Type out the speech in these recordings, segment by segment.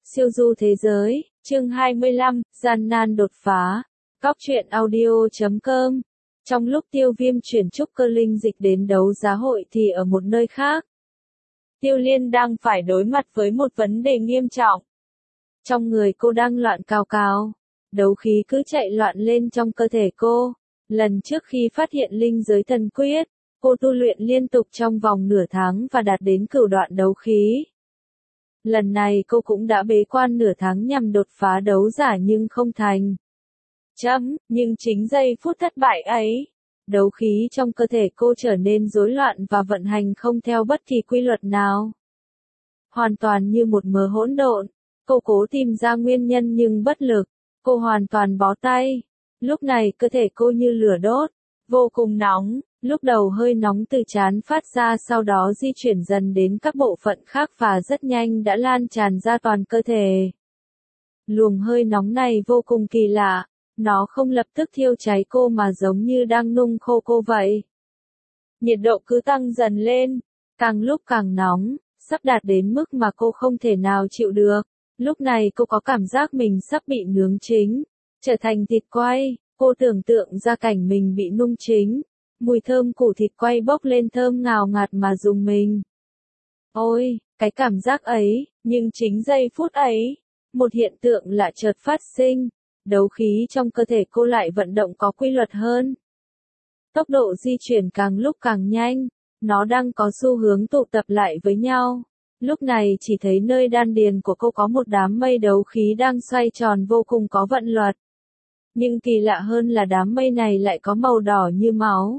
Siêu du thế giới, chương 25, gian nan đột phá. Góc truyện audio.com. Trong lúc Tiêu Viêm chuyển trúc cơ linh dịch đến đấu giá hội thì ở một nơi khác, Tiêu Liên đang phải đối mặt với một vấn đề nghiêm trọng. Trong người cô đang loạn cào cào, đấu khí cứ chạy loạn lên trong cơ thể cô. Lần trước khi phát hiện linh giới thần quyết, cô tu luyện liên tục trong vòng nửa tháng và đạt đến cửu đoạn đấu khí. Lần này cô cũng đã bế quan nửa tháng nhằm đột phá đấu giả nhưng không thành. Nhưng chính giây phút thất bại ấy, đấu khí trong cơ thể cô trở nên rối loạn và vận hành không theo bất kỳ quy luật nào. Hoàn toàn như một mớ hỗn độn, cô cố tìm ra nguyên nhân nhưng bất lực, cô hoàn toàn bó tay. Lúc này cơ thể cô như lửa đốt, vô cùng nóng. Lúc đầu hơi nóng từ trán phát ra, sau đó di chuyển dần đến các bộ phận khác và rất nhanh đã lan tràn ra toàn cơ thể. Luồng hơi nóng này vô cùng kỳ lạ, nó không lập tức thiêu cháy cô mà giống như đang nung khô cô vậy. Nhiệt độ cứ tăng dần lên, càng lúc càng nóng, sắp đạt đến mức mà cô không thể nào chịu được. Lúc này cô có cảm giác mình sắp bị nướng chín, trở thành thịt quay. Cô tưởng tượng ra cảnh mình bị nung chín. Mùi thơm củ thịt quay bốc lên thơm ngào ngạt mà rùng mình. Ôi, cái cảm giác ấy, nhưng chính giây phút ấy, một hiện tượng lạ chợt phát sinh, đấu khí trong cơ thể cô lại vận động có quy luật hơn. Tốc độ di chuyển càng lúc càng nhanh, nó đang có xu hướng tụ tập lại với nhau. Lúc này chỉ thấy nơi đan điền của cô có một đám mây đấu khí đang xoay tròn vô cùng có vận luật. Nhưng kỳ lạ hơn là đám mây này lại có màu đỏ như máu.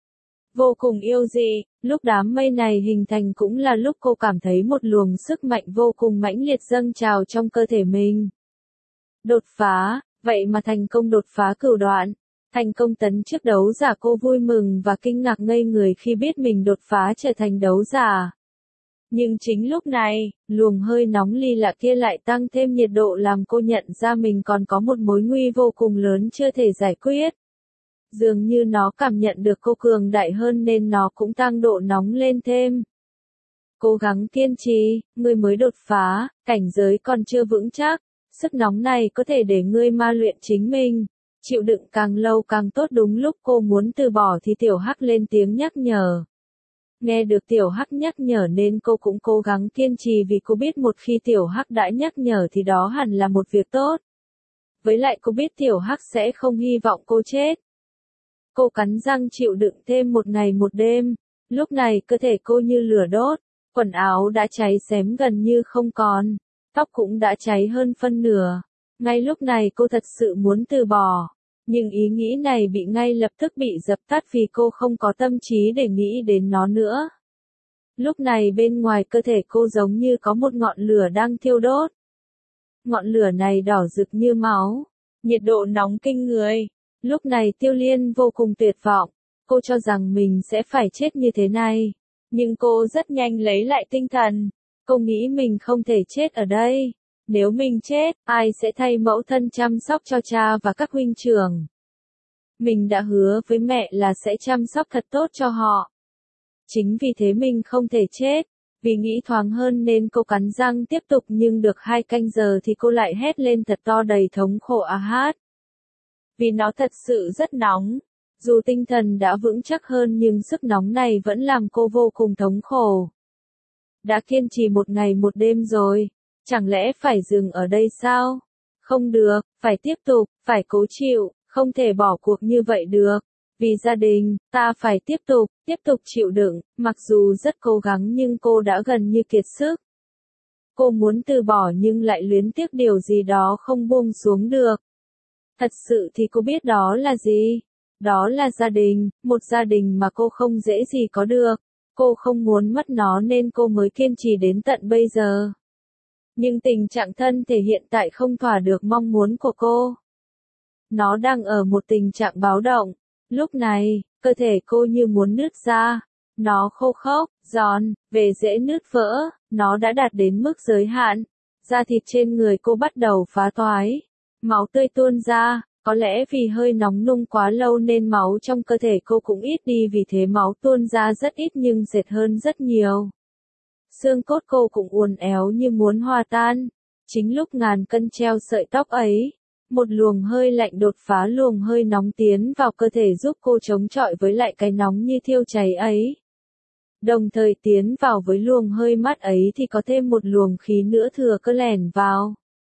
Vô cùng yêu dị, lúc đám mây này hình thành cũng là lúc cô cảm thấy một luồng sức mạnh vô cùng mãnh liệt dâng trào trong cơ thể mình. Đột phá, vậy mà thành công đột phá cửu đoạn, thành công tấn chức đấu giả. Cô vui mừng và kinh ngạc ngây người khi biết mình đột phá trở thành đấu giả. Nhưng chính lúc này, luồng hơi nóng ly lạ kia lại tăng thêm nhiệt độ làm cô nhận ra mình còn có một mối nguy vô cùng lớn chưa thể giải quyết. Dường như nó cảm nhận được cô cường đại hơn nên nó cũng tăng độ nóng lên thêm. Cố gắng kiên trì, ngươi mới đột phá, cảnh giới còn chưa vững chắc. Sức nóng này có thể để ngươi ma luyện chính mình. Chịu đựng càng lâu càng tốt. Đúng lúc cô muốn từ bỏ thì Tiểu Hắc lên tiếng nhắc nhở. Nghe được Tiểu Hắc nhắc nhở nên cô cũng cố gắng kiên trì vì cô biết một khi Tiểu Hắc đã nhắc nhở thì đó hẳn là một việc tốt. Với lại cô biết Tiểu Hắc sẽ không hy vọng cô chết. Cô cắn răng chịu đựng thêm một ngày một đêm. Lúc này cơ thể cô như lửa đốt, quần áo đã cháy xém gần như không còn, tóc cũng đã cháy hơn phân nửa. Ngay lúc này cô thật sự muốn từ bỏ, nhưng ý nghĩ này bị ngay lập tức bị dập tắt vì cô không có tâm trí để nghĩ đến nó nữa. Lúc này bên ngoài cơ thể cô giống như có một ngọn lửa đang thiêu đốt. Ngọn lửa này đỏ rực như máu, nhiệt độ nóng kinh người. Lúc này Tiêu Liên vô cùng tuyệt vọng, cô cho rằng mình sẽ phải chết như thế này. Nhưng cô rất nhanh lấy lại tinh thần, cô nghĩ mình không thể chết ở đây. Nếu mình chết, ai sẽ thay mẫu thân chăm sóc cho cha và các huynh trưởng? Mình đã hứa với mẹ là sẽ chăm sóc thật tốt cho họ. Chính vì thế mình không thể chết. Vì nghĩ thoáng hơn nên cô cắn răng tiếp tục, nhưng được 2 canh giờ thì cô lại hét lên thật to đầy thống khổ a hát. Vì nó thật sự rất nóng. Dù tinh thần đã vững chắc hơn nhưng sức nóng này vẫn làm cô vô cùng thống khổ. Đã kiên trì một ngày một đêm rồi, chẳng lẽ phải dừng ở đây sao? Không được, phải tiếp tục, phải cố chịu, không thể bỏ cuộc như vậy được. Vì gia đình, ta phải tiếp tục chịu đựng. Mặc dù rất cố gắng nhưng cô đã gần như kiệt sức. Cô muốn từ bỏ nhưng lại luyến tiếc điều gì đó không buông xuống được. Thật sự thì cô biết đó là gì? Đó là gia đình, một gia đình mà cô không dễ gì có được. Cô không muốn mất nó nên cô mới kiên trì đến tận bây giờ. Nhưng tình trạng thân thể hiện tại không thỏa được mong muốn của cô. Nó đang ở một tình trạng báo động. Lúc này, cơ thể cô như muốn nứt ra. Nó khô khốc, giòn, về dễ nứt vỡ. Nó đã đạt đến mức giới hạn. Da thịt trên người cô bắt đầu phá toái. Máu tươi tuôn ra. Có lẽ vì hơi nóng nung quá lâu nên máu trong cơ thể cô cũng ít đi, vì thế máu tuôn ra rất ít nhưng dệt hơn rất nhiều. Xương cốt cô cũng uốn éo như muốn hòa tan. Chính lúc ngàn cân treo sợi tóc ấy, một luồng hơi lạnh đột phá luồng hơi nóng tiến vào cơ thể giúp cô chống chọi với lại cái nóng như thiêu cháy ấy. Đồng thời tiến vào với luồng hơi mát ấy thì có thêm một luồng khí nữa thừa cơ lẻn vào.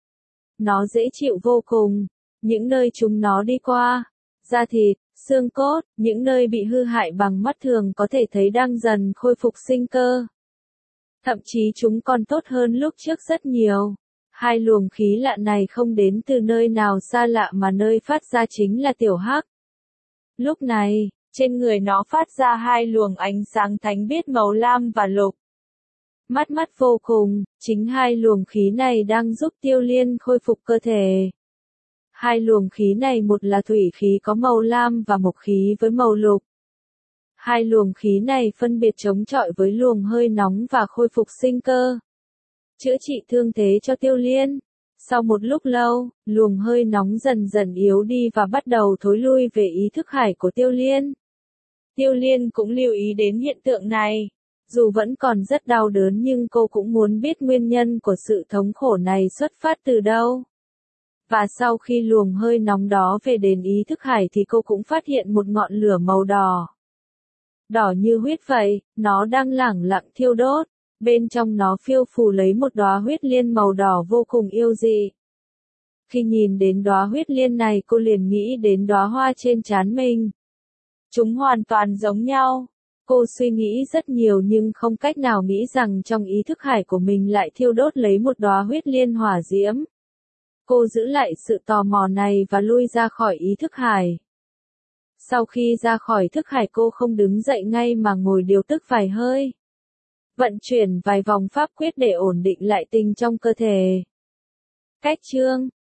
Nó dễ chịu vô cùng, những nơi chúng nó đi qua, da thịt, xương cốt, những nơi bị hư hại bằng mắt thường có thể thấy đang dần khôi phục sinh cơ. Thậm chí chúng còn tốt hơn lúc trước rất nhiều. Hai luồng khí lạ này không đến từ nơi nào xa lạ mà nơi phát ra chính là tiểu hắc. Lúc này, trên người nó phát ra hai luồng ánh sáng thánh biết màu lam và lục. Mắt mắt vô cùng, chính hai luồng khí này đang giúp Tiêu Liên khôi phục cơ thể. Hai luồng khí này một là thủy khí có màu lam và mộc khí với màu lục. Hai luồng khí này phân biệt chống chọi với luồng hơi nóng và khôi phục sinh cơ. Chữa trị thương thế cho Tiêu Liên. Sau một lúc lâu, luồng hơi nóng dần dần yếu đi và bắt đầu thối lui về ý thức hải của Tiêu Liên. Tiêu Liên cũng lưu ý đến hiện tượng này. Dù vẫn còn rất đau đớn nhưng cô cũng muốn biết nguyên nhân của sự thống khổ này xuất phát từ đâu. Và sau khi luồng hơi nóng đó về đến ý thức hải thì cô cũng phát hiện một ngọn lửa màu đỏ. Đỏ như huyết vậy, nó đang lẳng lặng thiêu đốt. Bên trong nó phiêu phù lấy một đóa huyết liên màu đỏ vô cùng yêu dị. Khi nhìn đến đóa huyết liên này cô liền nghĩ đến đóa hoa trên trán mình. Chúng hoàn toàn giống nhau. Cô suy nghĩ rất nhiều nhưng không cách nào nghĩ rằng trong ý thức hải của mình lại thiêu đốt lấy một đóa huyết liên hỏa diễm. Cô giữ lại sự tò mò này và lui ra khỏi ý thức hải. Sau khi ra khỏi thức hải cô không đứng dậy ngay mà ngồi điều tức vài hơi. Vận chuyển vài vòng pháp quyết để ổn định lại tình trong cơ thể. Cách chương